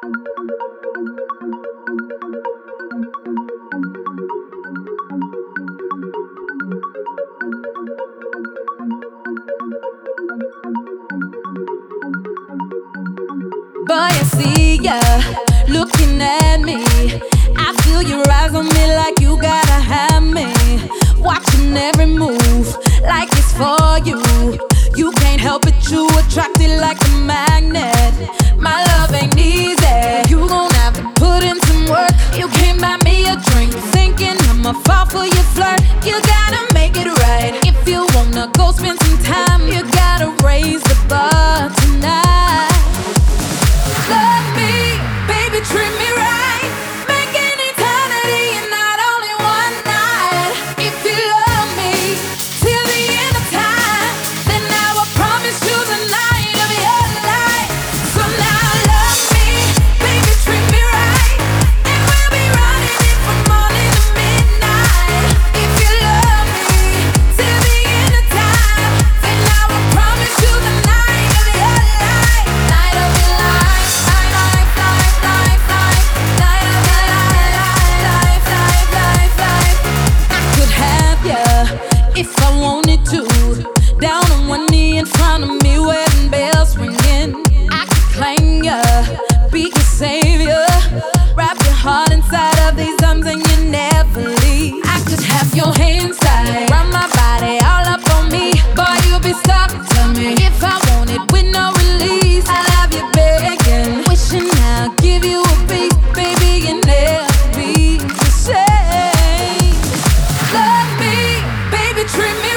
Boy, I see ya looking at me. I feel your eyes on me like you gotta have me. Watching every move like it's for you. You can't help it, you attracted like a magnet. My love ain't easy, you gon' have to put in some work. You can't buy me a drink thinking I'ma fall for your flirt. You gotta make it right. If you wanna go spend some time, you gotta raise the bar tonight. Love me, baby, treat me right. Make an eternity and not only one night. If you love me till the end of time, then I will promise you the night of your life. So now love me, baby, treat me right. And we'll be running it from morning to midnight. If you love me till the end of time, then I will promise you the night of your life. Night of your life. If I wanted to, down on one knee in front of me, wedding bells ringing. I could claim ya, be your savior. Wrap your heart inside of these arms and you never leave. I could have your hands tied around my body, all up on me. Boy, you'll be stuck to me if I want it with no release. I love you begging, wishing I'll give you a piece, baby, you never be the same. Love me, baby, treat me